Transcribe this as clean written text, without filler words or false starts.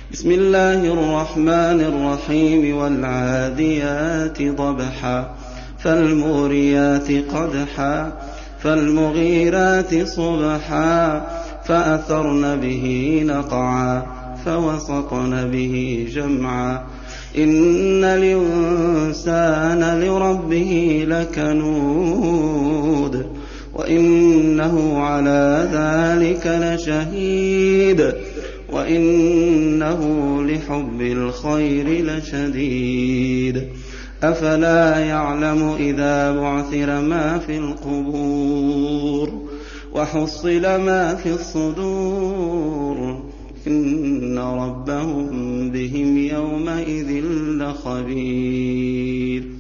بسم الله الرحمن الرحيم والعاديات ضبحا فالموريات قدحا فالمغيرات صبحا فأثرن به نقعا فوسطن به جمعا إن الإنسان لربه لكنود وإنه على ذلك لشهيد وإنه لحب الخير لشديد أفلا يعلم إذا بعثر ما في القبور وحصل ما في الصدور إن ربهم بهم يومئذ لخبير